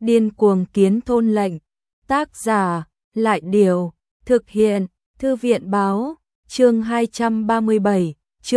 Điên cuồng kiến thôn lệnh. Tác giả, Lại Điều, thực hiện, Thư viện Báo, chương 237,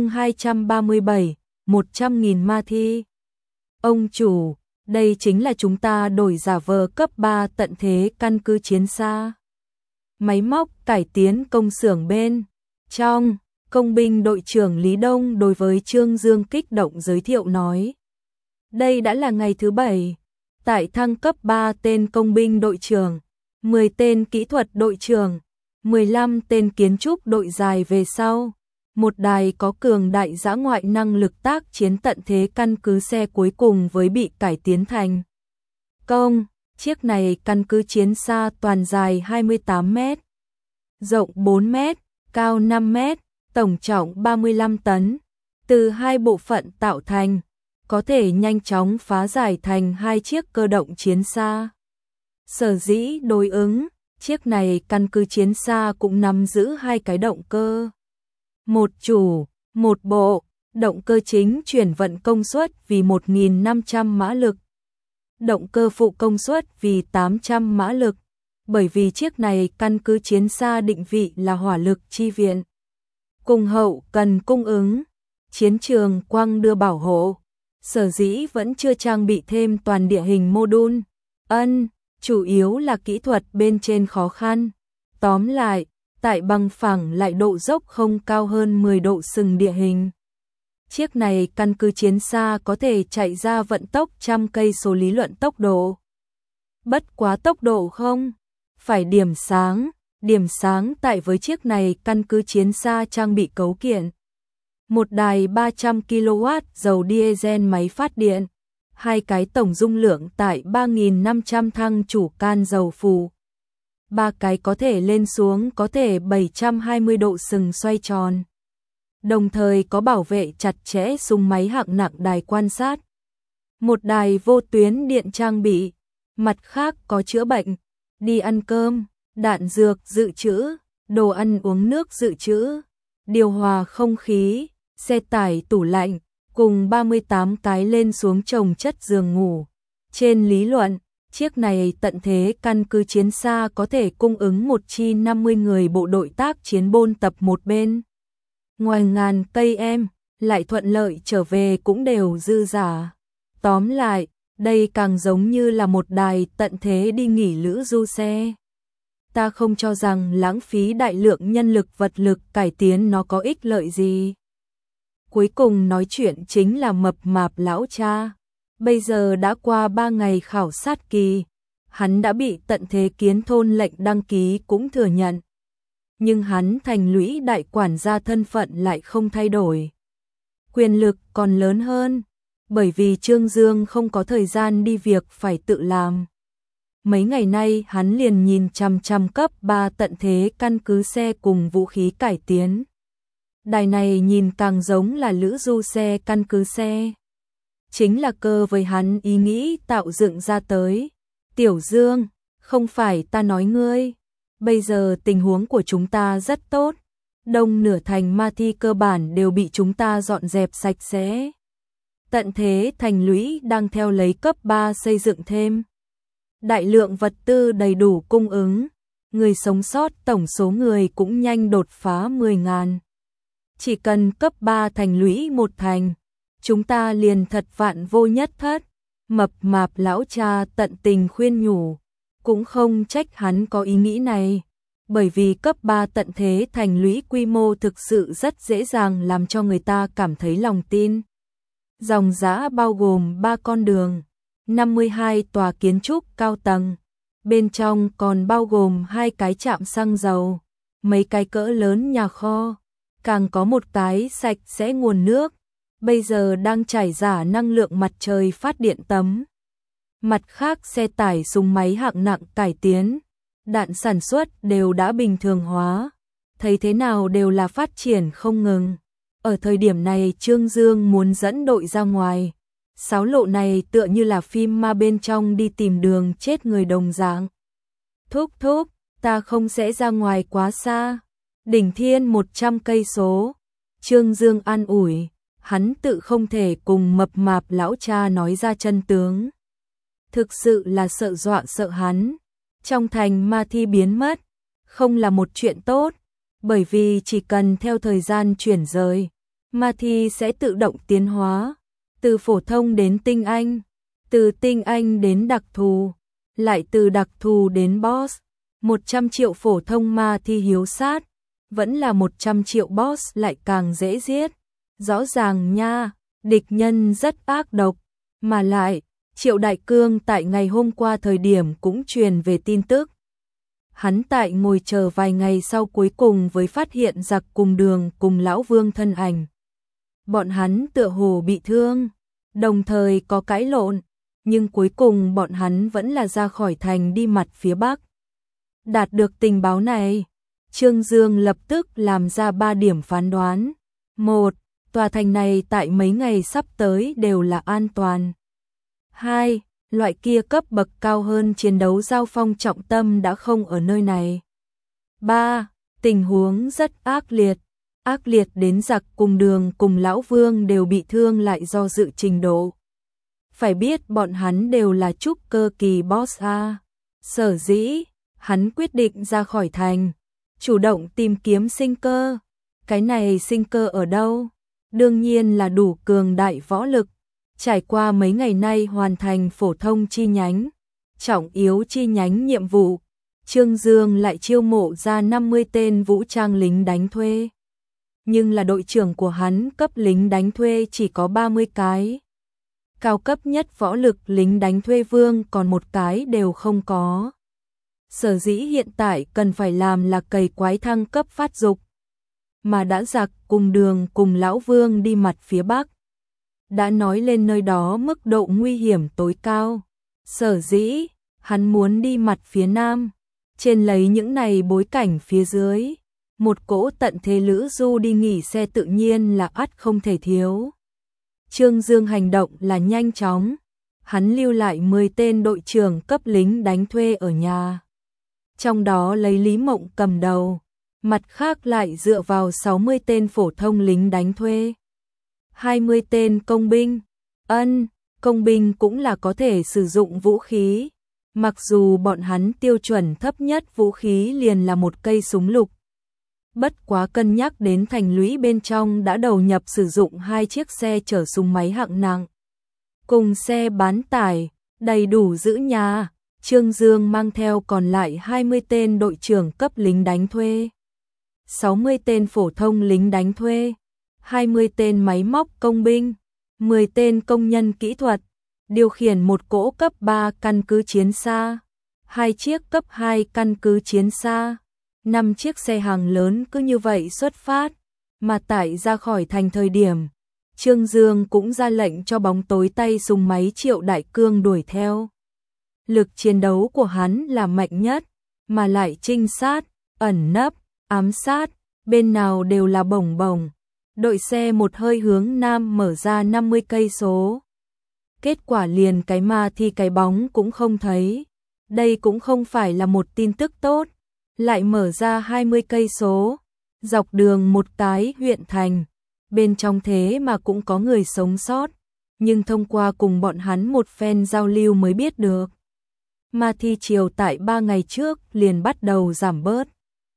100.000 ma thi. Ông chủ, đây chính là chúng ta đổi giả vờ cấp 3 tận thế căn cứ chiến xa. Máy móc cải tiến công xưởng bên trong, công binh đội trưởng Lý Đông đối với Trương Dương kích động giới thiệu nói. Đây đã là ngày thứ 7, tại thăng cấp 3 tên công binh đội trưởng, 10 tên kỹ thuật đội trưởng, 15 tên kiến trúc đội dài về sau. Một đài có cường đại dã ngoại năng lực tác chiến tận thế căn cứ xe cuối cùng với bị cải tiến thành công. Chiếc này căn cứ chiến xa toàn dài 28 mét, rộng 4 mét, cao 5 mét, tổng trọng 35 tấn, từ hai bộ phận tạo thành, có thể nhanh chóng phá giải thành hai chiếc cơ động chiến xa. Sở dĩ đối ứng, chiếc này căn cứ chiến xa cũng nắm giữ hai cái động cơ. Một chủ, một bộ, động cơ chính chuyển vận công suất vì 1.500 mã lực. Động cơ phụ công suất vì 800 mã lực, bởi vì chiếc này căn cứ chiến xa định vị là hỏa lực chi viện. Cùng hậu cần cung ứng, chiến trường quăng đưa bảo hộ, sở dĩ vẫn chưa trang bị thêm toàn địa hình mô đun. Chủ yếu là kỹ thuật bên trên khó khăn. Tóm lại, tại bằng phẳng lại độ dốc không cao hơn 10 độ sừng địa hình. Chiếc này căn cứ chiến xa có thể chạy ra vận tốc 100 cây số lý luận tốc độ. Bất quá tốc độ không, phải điểm sáng tại với chiếc này căn cứ chiến xa trang bị cấu kiện. Một đài 300 kW dầu diesel máy phát điện, hai cái tổng dung lượng tại 3.500 thăng chủ can dầu phù. Ba cái có thể lên xuống có thể 720 độ sừng xoay tròn. Đồng thời có bảo vệ chặt chẽ súng máy hạng nặng đài quan sát. Một đài vô tuyến điện trang bị, mặt khác có chữa bệnh, đi ăn cơm, đạn dược dự trữ, đồ ăn uống nước dự trữ, điều hòa không khí, xe tải tủ lạnh, cùng 38 cái lên xuống chồng chất giường ngủ. Trên lý luận, chiếc này tận thế căn cứ chiến xa có thể cung ứng một chi 50 người bộ đội tác chiến bôn tập một bên. Ngoài ngàn cây lại thuận lợi trở về cũng đều dư giả. Tóm lại, đây càng giống như là một đài tận thế đi nghỉ lữ du xe. Ta không cho rằng lãng phí đại lượng nhân lực vật lực cải tiến nó có ích lợi gì. Cuối cùng nói chuyện chính là mập mạp lão cha. Bây giờ đã qua 3 ngày khảo sát kỳ, hắn đã bị tận thế kiến thôn lệnh đăng ký cũng thừa nhận. Nhưng hắn thành lũy đại quản gia thân phận lại không thay đổi. Quyền lực còn lớn hơn, bởi vì Trương Dương không có thời gian đi việc phải tự làm. Mấy ngày nay hắn liền nhìn chằm chằm cấp 3 tận thế căn cứ xe cùng vũ khí cải tiến. Đài này nhìn càng giống là lữ du xe căn cứ xe. Chính là cơ với hắn ý nghĩ tạo dựng ra tới. Tiểu Dương, không phải ta nói ngươi. Bây giờ tình huống của chúng ta rất tốt. Đông nửa thành ma thi cơ bản đều bị chúng ta dọn dẹp sạch sẽ. Tận thế thành lũy đang theo lấy cấp 3 xây dựng thêm. Đại lượng vật tư đầy đủ cung ứng. Người sống sót tổng số người cũng nhanh đột phá 10.000. Chỉ cần cấp 3 thành lũy một thành, chúng ta liền thật vạn vô nhất thất. Mập mạp lão cha tận tình khuyên nhủ, cũng không trách hắn có ý nghĩ này, bởi vì cấp 3 tận thế thành lũy quy mô thực sự rất dễ dàng làm cho người ta cảm thấy lòng tin. Dòng dã bao gồm 3 con đường, 52 tòa kiến trúc cao tầng, bên trong còn bao gồm 2 cái trạm xăng dầu, mấy cái cỡ lớn nhà kho, càng có một cái sạch sẽ nguồn nước. Bây giờ đang trải giả năng lượng mặt trời phát điện tấm. Mặt khác xe tải súng máy hạng nặng cải tiến, đạn sản xuất đều đã bình thường hóa, thấy thế nào đều là phát triển không ngừng. Ở thời điểm này Trương Dương muốn dẫn đội ra ngoài, sáo lộ này tựa như là phim ma bên trong đi tìm đường chết người đồng dạng. Thúc, ta không sẽ ra ngoài quá xa, đỉnh thiên 100 cây số. Trương Dương an ủi. Hắn tự không thể cùng mập mạp lão cha nói ra chân tướng. thực sự là sợ dọa sợ hắn. Trong thành ma thi biến mất, không là một chuyện tốt, bởi vì chỉ cần theo thời gian chuyển rời, ma thi sẽ tự động tiến hóa, từ phổ thông đến tinh anh, từ tinh anh đến đặc thù, lại từ đặc thù đến boss. 100 triệu phổ thông ma thi hiếu sát, vẫn là 100 triệu boss lại càng dễ giết. Rõ ràng nha, địch nhân rất ác độc, mà lại, Triệu Đại Cương tại ngày hôm qua thời điểm cũng truyền về tin tức. Hắn tại ngồi chờ vài ngày sau cuối cùng với phát hiện giặc cùng đường cùng Lão Vương thân ảnh. Bọn hắn tựa hồ bị thương, đồng thời có cãi lộn, nhưng cuối cùng bọn hắn vẫn là ra khỏi thành đi mặt phía bắc. Đạt được tình báo này, Trương Dương lập tức làm ra 3 điểm phán đoán. 1. Tòa thành này tại mấy ngày sắp tới đều là an toàn. 2. Loại kia cấp bậc cao hơn chiến đấu giao phong trọng tâm đã không ở nơi này. 3. Tình huống rất ác liệt đến giặc cùng đường cùng Lão Vương đều bị thương lại do dự trình độ. Phải biết bọn hắn đều là trúc cơ kỳ boss A. Sở dĩ, hắn quyết định ra khỏi thành, chủ động tìm kiếm sinh cơ. Cái này sinh cơ ở đâu? Đương nhiên là đủ cường đại võ lực. Trải qua mấy ngày nay hoàn thành phổ thông chi nhánh, trọng yếu chi nhánh nhiệm vụ, Trương Dương lại chiêu mộ ra 50 tên vũ trang lính đánh thuê. Nhưng là đội trưởng của hắn cấp lính đánh thuê chỉ có 30 cái. Cao cấp nhất võ lực lính đánh thuê vương còn một cái đều không có. Sở dĩ hiện tại cần phải làm là cày quái thăng cấp phát dục. Mà đã giặc cùng đường cùng Lão Vương đi mặt phía bắc. Đã nói lên nơi đó mức độ nguy hiểm tối cao. Sở dĩ, hắn muốn đi mặt phía nam. Trên lấy những này bối cảnh phía dưới. Một cỗ tận thế lữ du đi nghỉ xe tự nhiên là ắt không thể thiếu. Trương Dương hành động là nhanh chóng. Hắn lưu lại 10 tên đội trưởng cấp lính đánh thuê ở nhà. Trong đó lấy Lý Mộng cầm đầu. Mặt khác lại dựa vào 60 tên phổ thông lính đánh thuê. 20 tên công binh. Công binh cũng là có thể sử dụng vũ khí. Mặc dù bọn hắn tiêu chuẩn thấp nhất vũ khí liền là một cây súng lục. Bất quá cân nhắc đến thành lũy bên trong đã đầu nhập sử dụng 2 chiếc xe chở súng máy hạng nặng. Cùng xe bán tải, đầy đủ giữ nhà. Trương Dương mang theo còn lại 20 tên đội trưởng cấp lính đánh thuê. 60 tên phổ thông lính đánh thuê. 20 tên máy móc công binh, 10 tên công nhân kỹ thuật, điều khiển một cỗ cấp 3 căn cứ chiến xa, 2 chiếc cấp 2 căn cứ chiến xa, 5 chiếc xe hàng lớn cứ như vậy xuất phát, mà tại ra khỏi thành thời điểm, Trương Dương cũng ra lệnh cho bóng tối tay súng máy Triệu Đại Cương đuổi theo. Lực chiến đấu của hắn là mạnh nhất, mà lại trinh sát, ẩn nấp, ám sát, bên nào đều là bổng bổng. Đội xe một hơi hướng nam mở ra 50 cây số. Kết quả liền cái ma thi cái bóng cũng không thấy. Đây cũng không phải là một tin tức tốt. Lại mở ra 20 cây số, dọc đường một cái huyện thành. Bên trong thế mà cũng có người sống sót, nhưng thông qua cùng bọn hắn một phen giao lưu mới biết được. Ma thi chiều tại 3 ngày trước liền bắt đầu giảm bớt.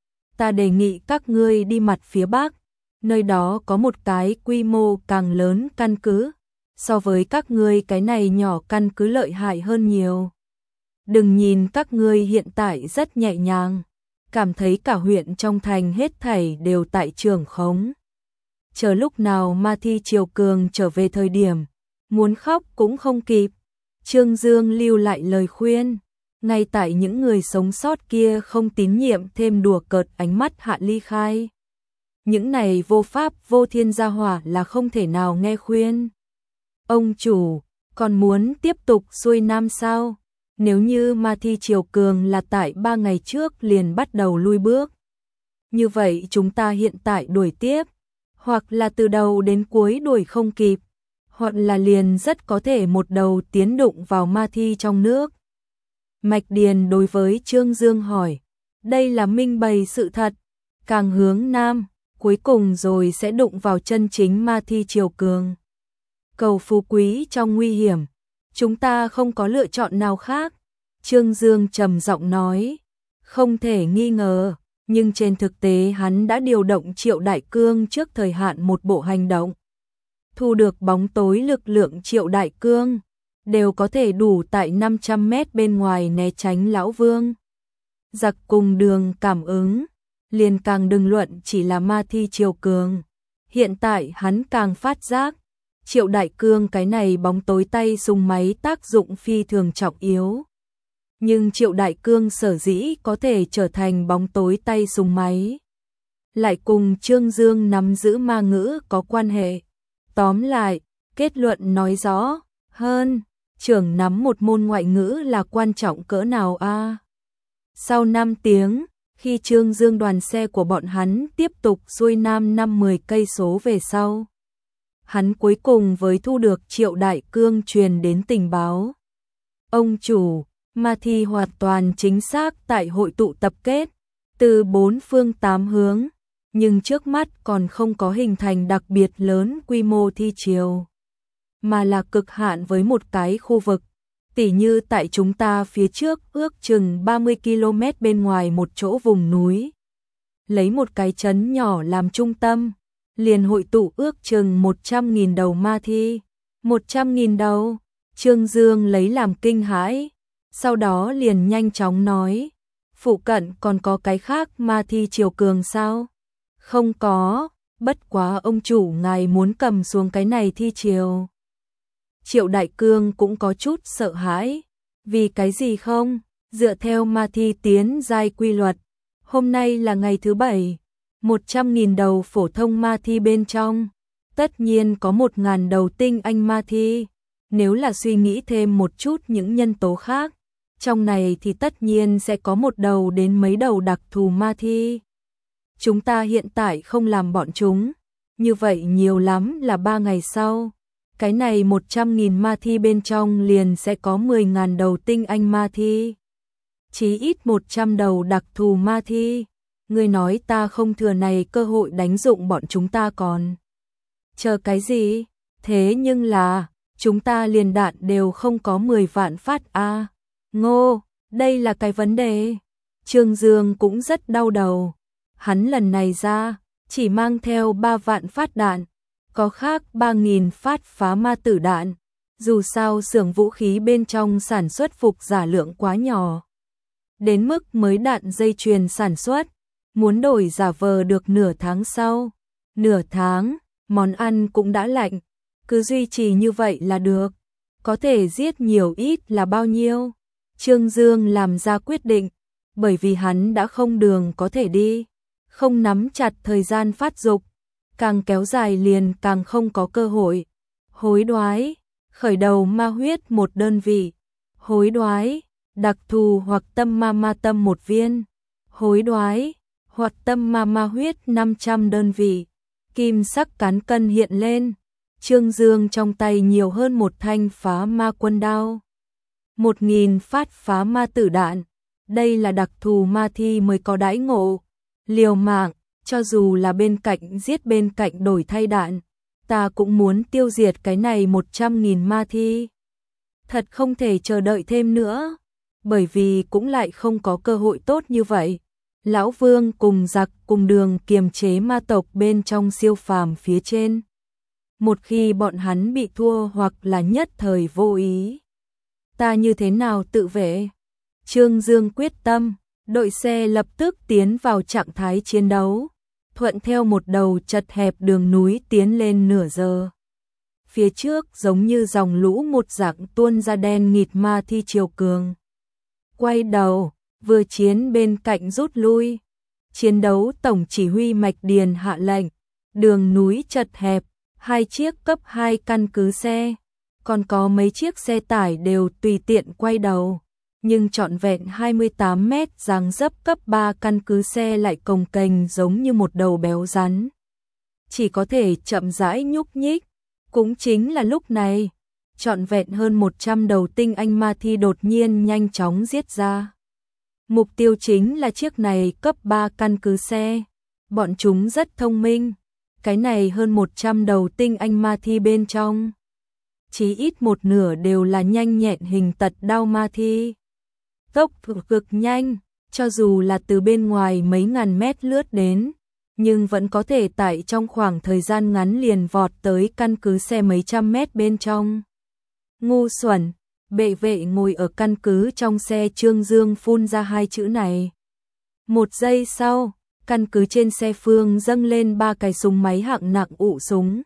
Ta đề nghị các ngươi đi mặt phía bắc. Nơi đó có một cái quy mô càng lớn căn cứ, so với các ngươi cái này nhỏ căn cứ lợi hại hơn nhiều. Đừng nhìn các ngươi hiện tại rất nhẹ nhàng, cảm thấy cả huyện trong thành hết thảy đều tại trường khống. Chờ lúc nào ma thi triều cường trở về thời điểm, muốn khóc cũng không kịp. Trương Dương lưu lại lời khuyên, ngay tại những người sống sót kia không tín nhiệm thêm đùa cợt ánh mắt hạ ly khai. Những này vô pháp vô thiên gia hỏa là không thể nào nghe khuyên. Ông chủ, còn muốn tiếp tục xuôi nam sao? Nếu như ma thi triều cường là tại 3 ngày trước liền bắt đầu lui bước. Như vậy chúng ta hiện tại đuổi tiếp, hoặc là từ đầu đến cuối đuổi không kịp, hoặc là liền rất có thể một đầu tiến đụng vào ma thi trong nước. Mạch Điền đối với Trương Dương hỏi, đây là minh bày sự thật, càng hướng nam, cuối cùng rồi sẽ đụng vào chân chính ma thi triều cường. Cầu phú quý trong nguy hiểm, Chúng ta không có lựa chọn nào khác. Trương Dương trầm giọng nói. Không thể nghi ngờ, nhưng trên thực tế hắn đã điều động Triệu Đại Cương trước thời hạn một bộ hành động. Thu được bóng tối lực lượng Triệu Đại Cương, đều có thể đủ tại 500 mét bên ngoài né tránh Lão Vương. Giặc cùng Đường cảm ứng, liền càng đừng luận chỉ là ma thi Triều Cường. Hiện tại hắn càng phát giác, Triệu Đại Cương cái này bóng tối tay súng máy tác dụng phi thường trọng yếu. Nhưng Triệu Đại Cương sở dĩ có thể trở thành bóng tối tay súng máy, lại cùng Trương Dương nắm giữ ma ngữ có quan hệ. Tóm lại, kết luận nói rõ hơn, trưởng nắm một môn ngoại ngữ là quan trọng cỡ nào a. Sau 5 tiếng, khi Trương Dương đoàn xe của bọn hắn tiếp tục xuôi nam 5-10 cây số về sau, hắn cuối cùng với thu được Triệu Đại Cương truyền đến tình báo. Ông chủ, ma thi hoàn toàn chính xác tại hội tụ tập kết, từ 4 phương 8 hướng, nhưng trước mắt còn không có hình thành đặc biệt lớn quy mô thi triều, mà là cực hạn với một cái khu vực, tỉ như tại chúng ta phía trước ước chừng 30 km bên ngoài một chỗ vùng núi. Lấy một cái trấn nhỏ làm trung tâm, liền hội tụ ước chừng 100.000 đầu ma thi. 100.000 đầu, Trương Dương lấy làm kinh hãi, sau đó liền nhanh chóng nói, phụ cận còn có cái khác ma thi Triều Cường sao? Không có, bất quá ông chủ ngài muốn cầm xuống cái này thi triều. Triệu Đại Cương cũng có chút sợ hãi, vì cái gì không? Dựa theo ma thi tiến giai quy luật, hôm nay là ngày thứ 7, 100.000 đầu phổ thông ma thi bên trong, tất nhiên có 1.000 đầu tinh anh ma thi. Nếu là suy nghĩ thêm một chút những nhân tố khác, trong này thì tất nhiên sẽ có một đầu đến mấy đầu đặc thù ma thi. Chúng ta hiện tại không làm bọn chúng, như vậy nhiều lắm là 3 ngày sau, cái này 100.000 ma thi bên trong liền sẽ có 10.000 đầu tinh anh ma thi. Chí ít 100 đầu đặc thù ma thi. Ngươi nói ta không thừa này cơ hội đánh dụng bọn chúng ta còn chờ cái gì? Thế nhưng là chúng ta liền đạn đều không có 10 vạn phát a. Ngô, đây là cái vấn đề. Trương Dương cũng rất đau đầu. Hắn lần này ra, chỉ mang theo 3 vạn phát đạn, có khác 3.000 phát phá ma tử đạn. Dù sao xưởng vũ khí bên trong sản xuất phục giả lượng quá nhỏ, đến mức mới đạn dây chuyền sản xuất, muốn đổi giả vờ được nửa tháng sau. Nửa tháng, món ăn cũng đã lạnh, cứ duy trì như vậy là được. Có thể giết nhiều ít là bao nhiêu? Trương Dương làm ra quyết định, bởi vì hắn đã không đường có thể đi, không nắm chặt thời gian phát dục, càng kéo dài liền càng không có cơ hội. Hối đoái, khởi đầu ma huyết một đơn vị. Hối đoái, đặc thù hoặc tâm ma tâm một viên. Hối đoái, hoặc tâm ma huyết 500 đơn vị. Kim sắc cán cân hiện lên, Trương Dương trong tay nhiều hơn một thanh phá ma quân đao. 1.000 phát phá ma tử đạn, đây là đặc thù ma thi mới có đãi ngộ. Liều mạng, cho dù là bên cạnh giết bên cạnh đổi thay đạn, ta cũng muốn tiêu diệt cái này 100.000 ma thi. Thật không thể chờ đợi thêm nữa, bởi vì cũng lại không có cơ hội tốt như vậy. Lão Vương cùng giặc cùng Đường kiềm chế ma tộc bên trong siêu phàm phía trên. Một khi bọn hắn bị thua hoặc là nhất thời vô ý, ta như thế nào tự vệ? Trương Dương quyết tâm, đội xe lập tức tiến vào trạng thái chiến đấu, thuận theo một đầu chật hẹp đường núi tiến lên nửa giờ. Phía trước giống như dòng lũ một dạng tuôn ra đen nghịt ma thi Triều Cường. Quay đầu, vừa chiến bên cạnh rút lui. Chiến đấu tổng chỉ huy Mạch Điền hạ lệnh, đường núi chật hẹp, 2 chiếc cấp 2 căn cứ xe, còn có mấy chiếc xe tải đều tùy tiện quay đầu, nhưng trọn vẹn 28 mét dáng dấp cấp 3 căn cứ xe lại cồng kềnh giống như một đầu béo rắn, chỉ có thể chậm rãi nhúc nhích. Cũng chính là lúc này, trọn vẹn hơn 100 đầu tinh anh ma thi đột nhiên nhanh chóng giết ra. Mục tiêu chính là chiếc này cấp 3 căn cứ xe. Bọn chúng rất thông minh. Cái này hơn 100 đầu tinh anh ma thi bên trong, chí ít một nửa đều là nhanh nhẹn hình tật đao ma thi. Tốc độ cực nhanh, cho dù là từ bên ngoài mấy ngàn mét lướt đến, nhưng vẫn có thể tại trong khoảng thời gian ngắn liền vọt tới căn cứ xe mấy trăm mét bên trong. Ngu xuẩn, bệ vệ ngồi ở căn cứ trong xe. Trương Dương phun ra hai chữ này. Một giây sau, căn cứ trên xe phương dâng lên 3 cái súng máy hạng nặng ụ súng.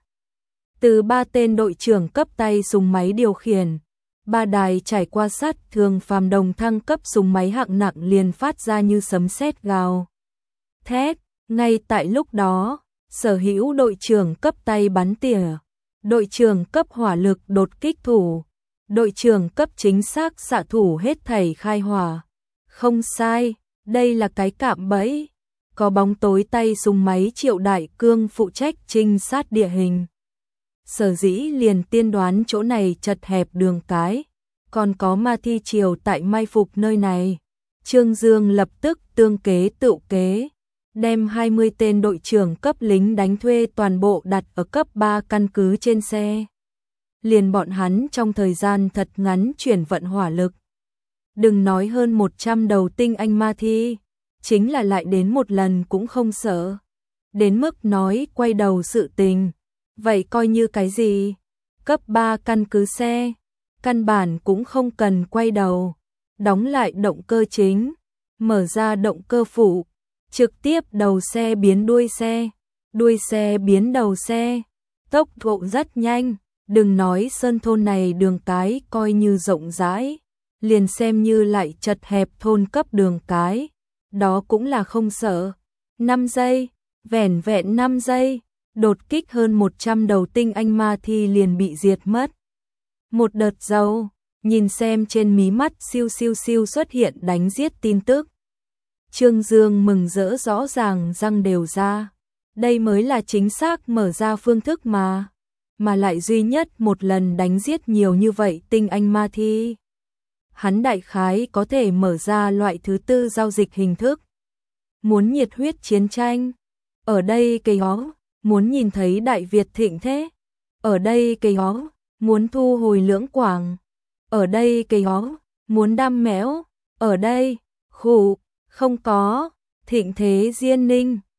Từ 3 tên đội trưởng cấp tay súng máy điều khiển, 3 đài trải qua sát thường phàm đồng thăng cấp súng máy hạng nặng liền phát ra như sấm sét gào thét. Ngay tại lúc đó, sở hữu đội trưởng cấp tay bắn tỉa, đội trưởng cấp hỏa lực đột kích thủ, đội trưởng cấp chính xác xạ thủ hết thảy khai hỏa. Không sai, đây là cái cạm bẫy. Có bóng tối tay súng máy Triệu Đại Cương phụ trách trinh sát địa hình. Sở dĩ liền tiên đoán chỗ này chật hẹp đường cái, còn có ma thi triều tại mai phục nơi này. Trương Dương lập tức tương kế tựu kế, đem 20 tên đội trưởng cấp lính đánh thuê toàn bộ đặt ở cấp 3 căn cứ trên xe. Liền bọn hắn trong thời gian thật ngắn chuyển vận hỏa lực. Đừng nói hơn 100 đầu tinh anh ma thi, chính là lại đến một lần cũng không sợ. Đến mức nói quay đầu sự tình, vậy coi như cái gì? Cấp 3 căn cứ xe, căn bản cũng không cần quay đầu. Đóng lại động cơ chính, mở ra động cơ phụ, trực tiếp đầu xe biến đuôi xe biến đầu xe. Tốc độ rất nhanh, đừng nói sơn thôn này đường cái coi như rộng rãi, liền xem như lại chật hẹp thôn cấp đường cái, đó cũng là không sợ. 5 giây, vẻn vẹn 5 giây, đột kích hơn 100 đầu tinh anh ma thi liền bị diệt mất. Một đợt dầu, nhìn xem trên mí mắt siêu siêu siêu xuất hiện đánh giết tin tức. Trương Dương mừng rỡ rõ ràng răng đều ra. Đây mới là chính xác mở ra phương thức mà lại duy nhất một lần đánh giết nhiều như vậy tinh anh ma thi. Hắn đại khái có thể mở ra loại thứ tư giao dịch hình thức. Muốn nhiệt huyết chiến tranh, ở đây cây hó. Muốn nhìn thấy Đại Việt thịnh thế, ở đây cây hó. Muốn thu hồi Lưỡng Quảng, ở đây cây hó. Muốn đam mẽo, ở đây khủ, không có. Thịnh thế Diên Ninh,